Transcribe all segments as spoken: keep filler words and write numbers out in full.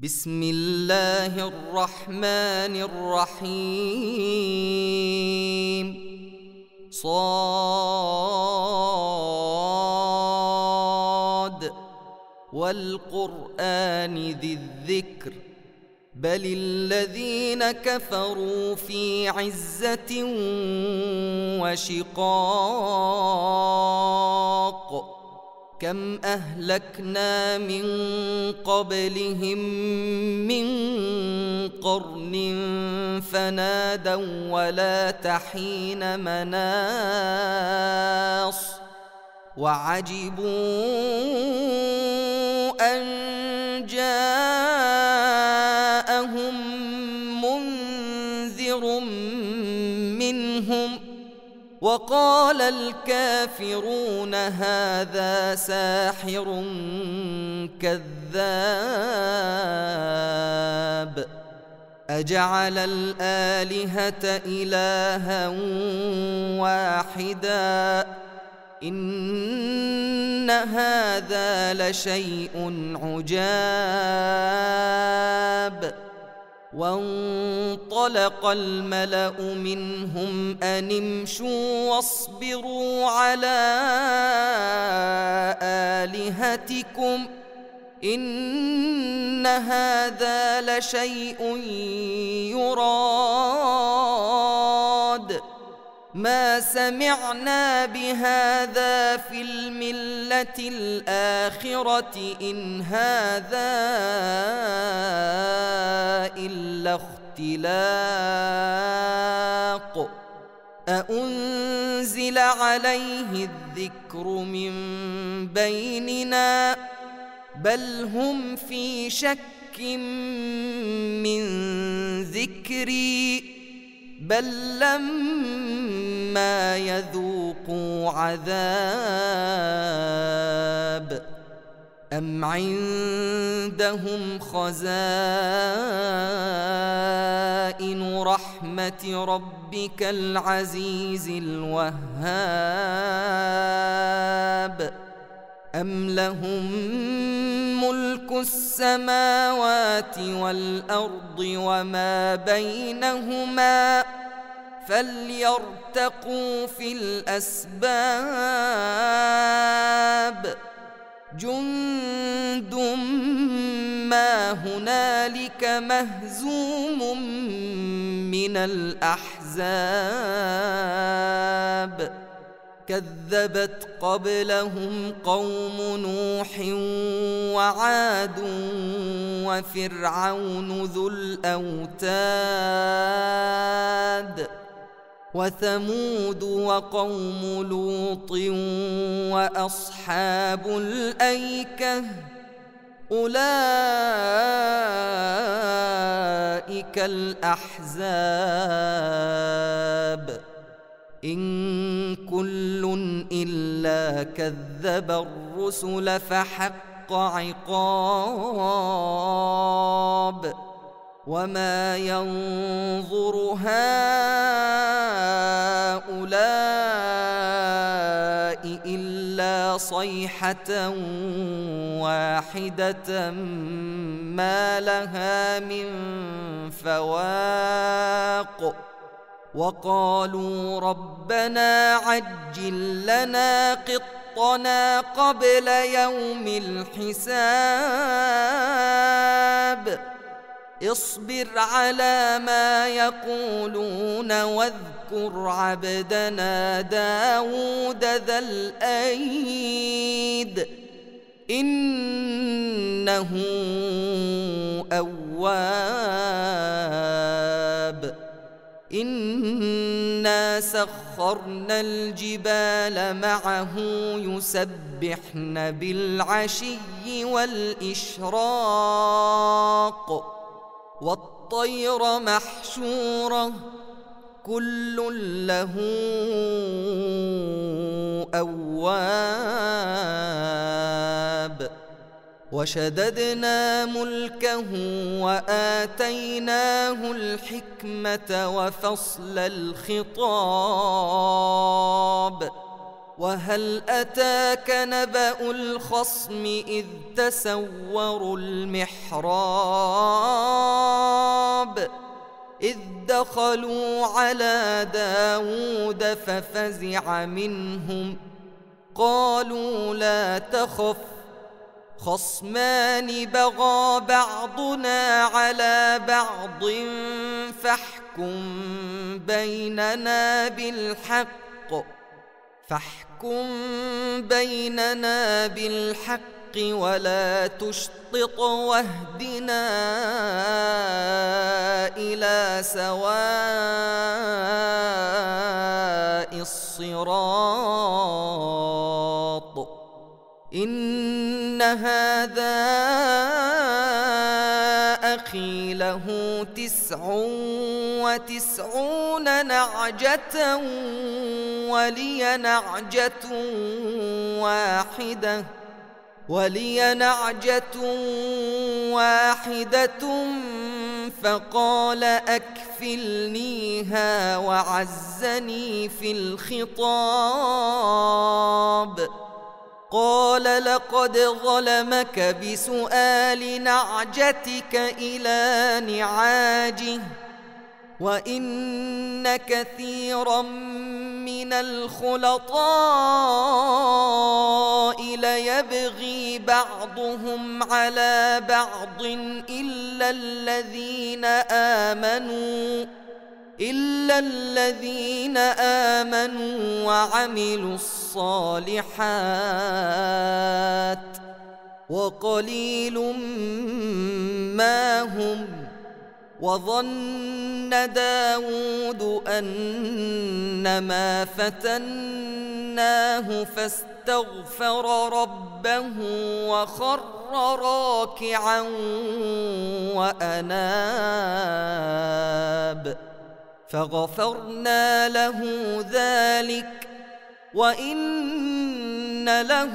بسم الله الرحمن الرحيم صاد والقرآن ذي الذكر بل الذين كفروا في عزة وشقاق كم أهلكنا من قبلهم من قرن فنادوا ولا تحين مناص وعجبوا أن جاءهم منذر منهم وقال الكافرون هذا ساحر كذاب أجعل الآلهة إلها واحدا إن هذا لشيء عجاب وانطلق الملأ منهم أن امشوا واصبروا على آلهتكم إن هذا لشيء يراد ما سمعنا بهذا في الملة الآخرة إن هذا إلا اختلاق أأنزل عليه الذكر من بيننا بل هم في شك من ذكري بل لما يذوقوا عذاب أم عندهم خزائن رحمة ربك العزيز الوهاب أم لهم ملك السماوات والأرض وما بينهما فليرتقوا في الأسباب جند ما هنالك مهزوم من الأحزاب كذبت قبلهم قوم نوح وعاد وفرعون ذو الأوتاد وثمود وقوم لوط وأصحاب الأيكة أولئك الأحزاب إن كل إلا كذب الرسل فحق عقاب وما ينظر هؤلاء إلا صيحة واحدة ما لها من فواق وقالوا ربنا عجل لنا قطنا قبل يوم الحساب اصبر على ما يقولون واذكر عبدنا داود ذا الأيد إنه أواب إنا سخرنا الجبال معه يسبحن بالعشي والإشراق والطير محشورة كل له أواب وشددنا ملكه وآتيناه الحكمة وفصل الخطاب وهل أتاك نبأ الخصم إذ تسوروا المحراب إذ دخلوا على داود ففزع منهم قالوا لا تخف خصمان بغى بعضنا على بعض فاحكم بيننا بالحق فاحكم بيننا بالحق ولا تشطط واهدنا إلى سواء الصراط إن هذا أخي له تسع وتسعون نعجة ولي نعجة واحدة ولي نعجة واحدة فقال أكفلنيها وعزني في الخطاب قال لقد ظلمك بسؤال نعجتك إلى نعاجه وإن كثيرا من الخلطاء ليبغي بعضهم على بعض إلا الذين آمنوا إلا الذين آمنوا وعملوا الصالحات وقليل ما هم وظن داود أنما فتناه فاستغفر ربه وخر راكعا وأناب فغفرنا له ذلك وإن له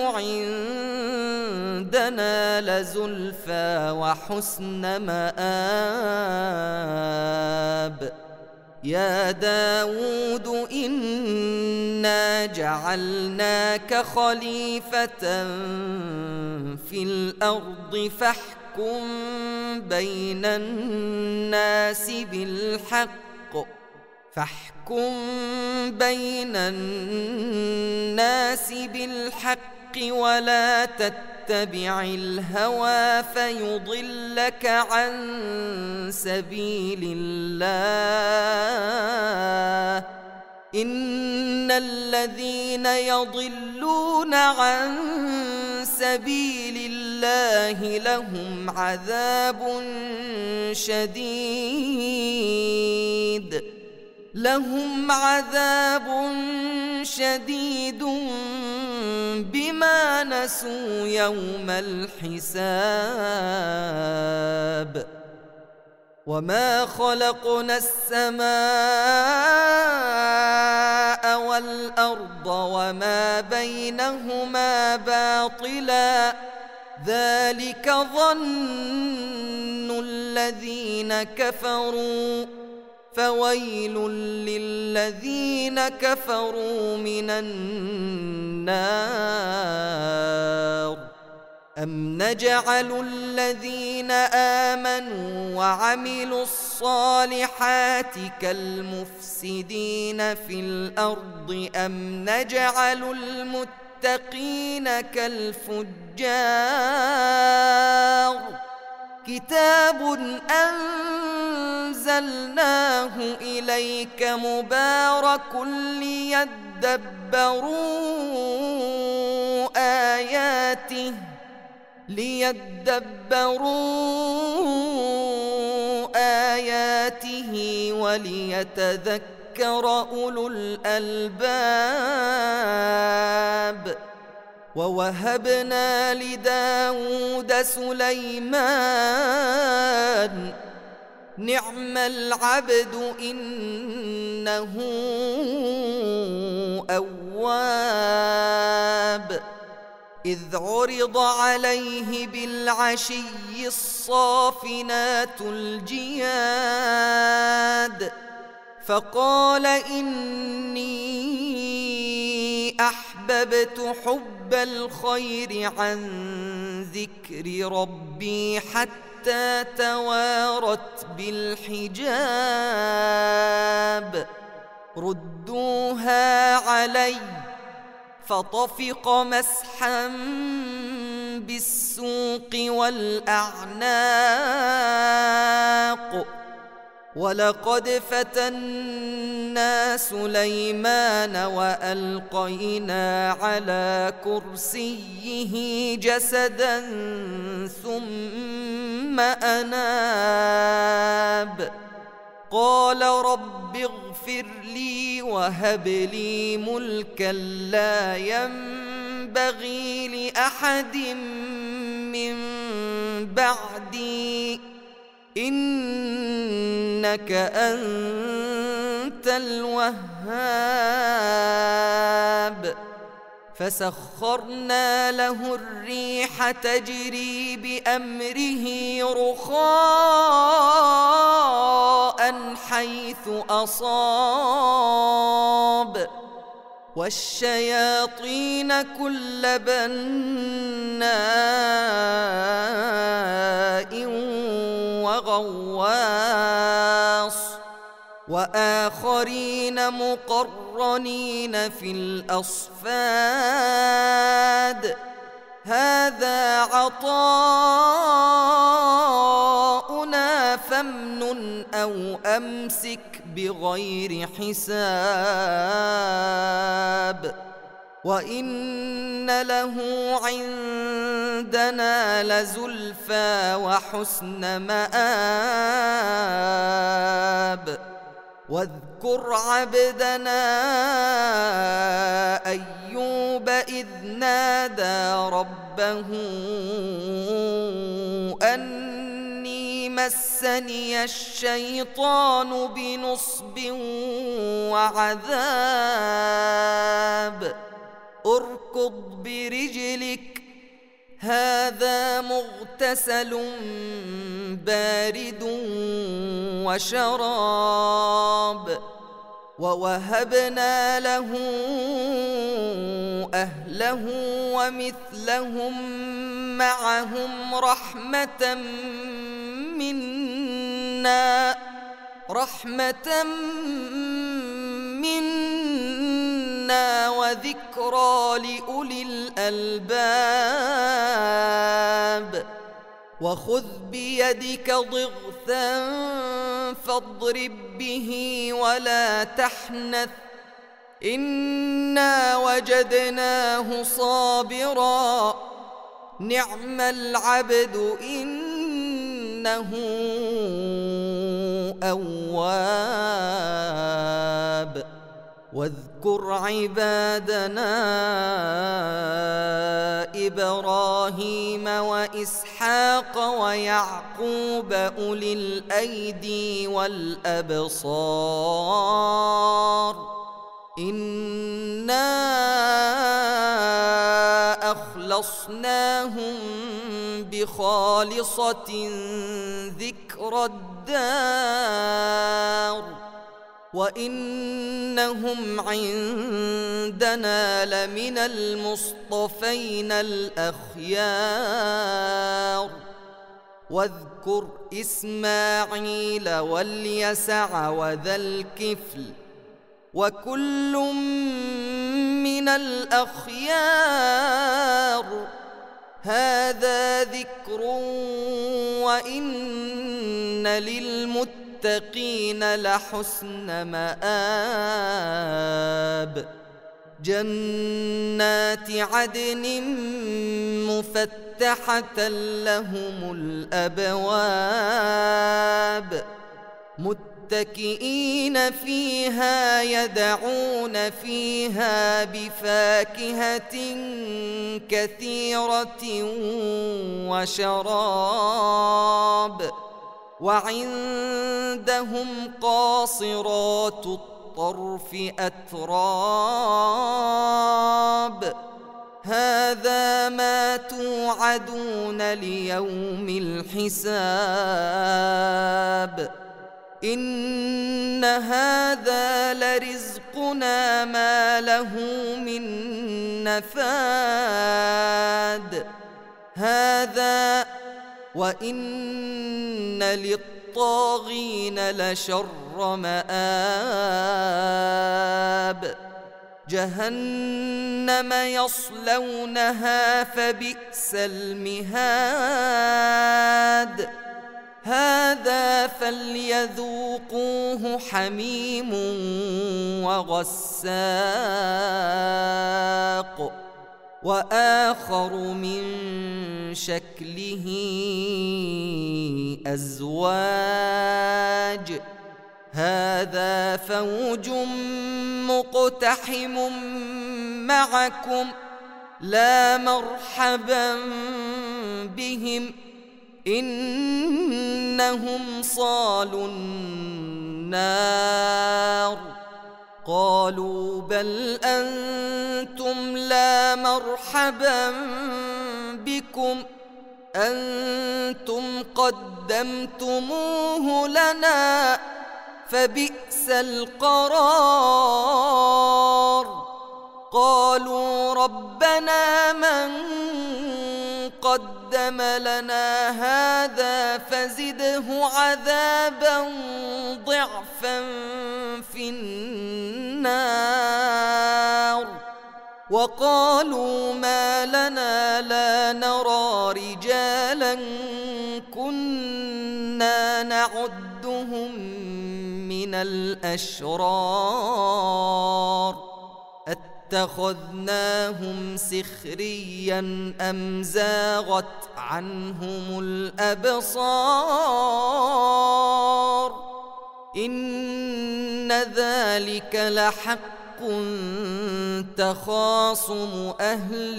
عندنا لزلفى وحسن مآب يا داود إنا جعلناك خليفة في الأرض فاحكم بين الناس بالحق فاحكم بين الناس بالحق ولا تتبع الهوى فيضلك عن سبيل الله إن الذين يضلون عن سبيل الله لهم عذاب شديد لهم عذاب شديد بما نسوا يوم الحساب وما خلقنا السماء والأرض وما بينهما باطلا ذلك ظن الذين كفروا فويل للذين كفروا من النار أم نجعل الذين آمنوا وعملوا الصالحات كالمفسدين في الأرض أم نجعل المتقين كالفجار كتاب أنزلناه إليك مبارك ليدبروا آياته ليدبروا آياته وليتذكر أولو الألباب ووهبنا لداود سليمان نعم العبد إنه أواب إذ عرض عليه بالعشي الصافنات الجياد فقال إني أحببت حب الخير عن ذكر ربي حتى توارت بالحجاب ردوها علي فطفق مسحا بالسوق والأعناق ولقد فتنا سليمان وألقينا على كرسيه جسدا ثم أناب قال رب اغفر لي وهب لي ملكا لا ينبغي لأحد من بعدي إنك أنت الوهاب فسخرنا له الريح تجري بأمره رخاء حيث أصاب والشياطين كل بناء وغواص وآخرين مقرنين في الأصفاد هذا عطاؤنا فامنن أو أمسك بغير حساب وإن له عندنا لزلفى وحسن مآب واذكر عبدنا أيوب إذ نادى ربه أني مسني الشيطان بنصب وعذاب اركض برجلك هذا مغتسل بارد وشراب ووهبنا له أهله ومثلهم معهم رحمة منا رحمة منا وذكرى لأولي الألباب وخذ بيدك ضغثا فاضرب به ولا تحنث إنا وجدناه صابرا نعم العبد إنه أواب واذكر عبادنا إبراهيم وإسحاق ويعقوب أولي الأيدي والأبصار إنا أخلصناهم بخالصة ذكر الدار وإنهم عندنا لمن المصطفين الأخيار واذكر إسماعيل واليسع وذا الكفل وكل من الأخيار هذا ذكر وإن للمتقين لحسن مآب جنات عدن مفتحة لهم الأبواب متكئين فيها يدعون فيها بفاكهة كثيرة وشراب وعندهم قاصرات الطرف أتراب هذا ما توعدون ليوم الحساب إن هذا لرزقنا ما له من نفاد هذا وإن للطاغين لشر مآب جهنم يصلونها فبئس المهاد هذا فليذوقوه حميم وغساق وآخر من شكله أزواج هذا فوج مقتحم معكم لا مرحبا بهم إنهم صالوا النار قالوا بل أنتم لا مرحبا بكم أنتم قدمتموه لنا فبئس القرار قالوا ربنا من قدم لنا هذا فزده عذابا ضعفا في النار وقالوا ما لنا لا نرى رجالا كنا نعدهم من الأشرار اتخذناهم سخريا أم زاغت عنهم الأبصار إن ذلك لحق تخاصم أهل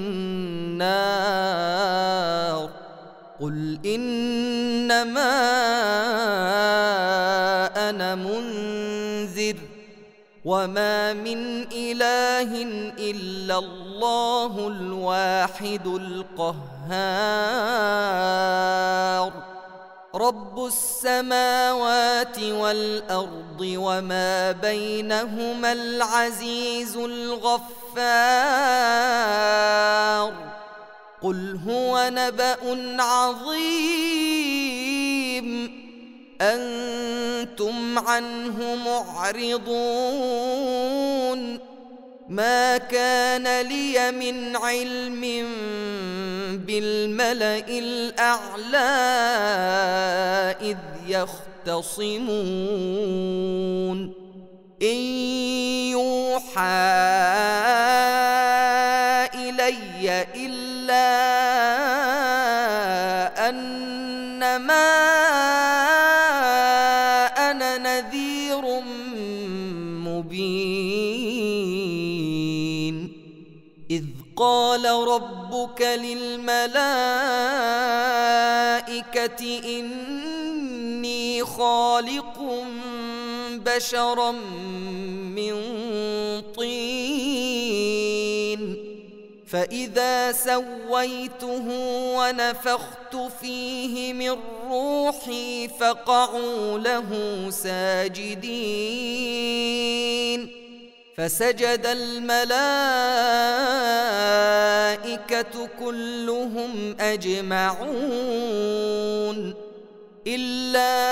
النار قل إنما أنا منذر وما من إله إلا الله الواحد القهار رب السماوات والأرض وما بينهما العزيز الغفار قل هو نبأ عظيم أنتم عنه معرضون ما كان لي من علم بالملأ الأعلى إذ يختصمون إن يوحى إلي إلا أنما أنا نذير مبين إذ قال ربك للملائكة إني خالق بشرا من طين فإذا سويته ونفخت فيه من روحي فقعوا له ساجدين فسجد الملائكة كلهم أجمعون إلا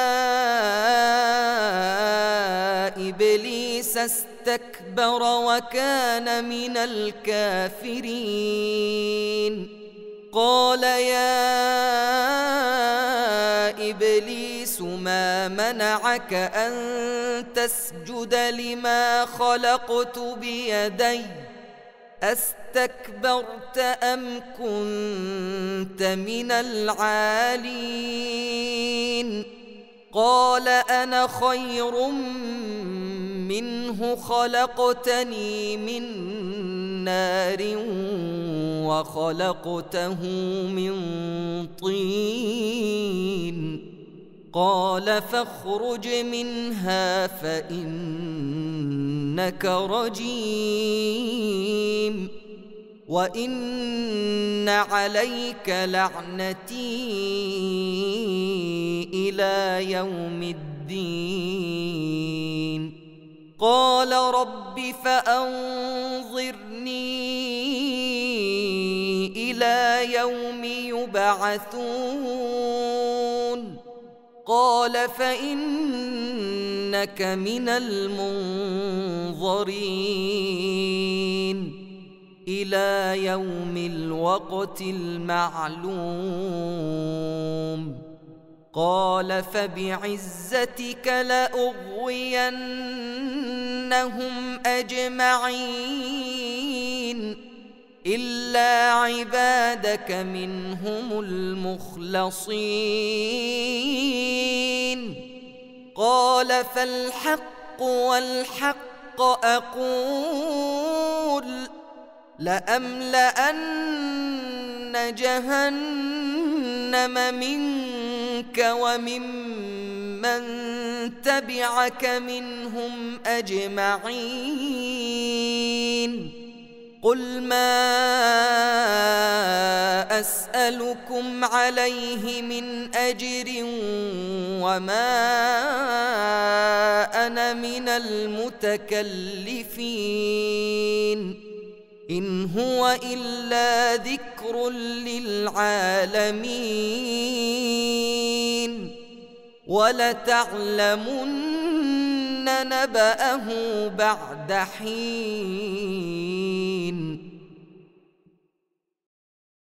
إبليس استكبر وكان من الكافرين قال يا إبليس ما منعك أن تسجد لما خلقت بيدي أستكبرت أم كنت من العالين قال أنا خير منه خلقتني من نار وخلقته من طين قال فاخرج منها فإنك رجيم وإن عليك لعنتي إلى يوم الدين الدين قال رب فأنظرني إلى يوم يبعثون قال فإنك من المنظرين إلى يوم الوقت المعلوم قال فبعزتك لأغوينهم أجمعين إلا عبادك منهم المخلصين قال فالحق والحق أقول لأملأن جهنم منك وممن تبعك منهم أجمعين قل ما أسألكم عليه من أجر وما أنا من المتكلفين إن هو إلا ذكر للعالمين ولتعلمن نبأه بعد حين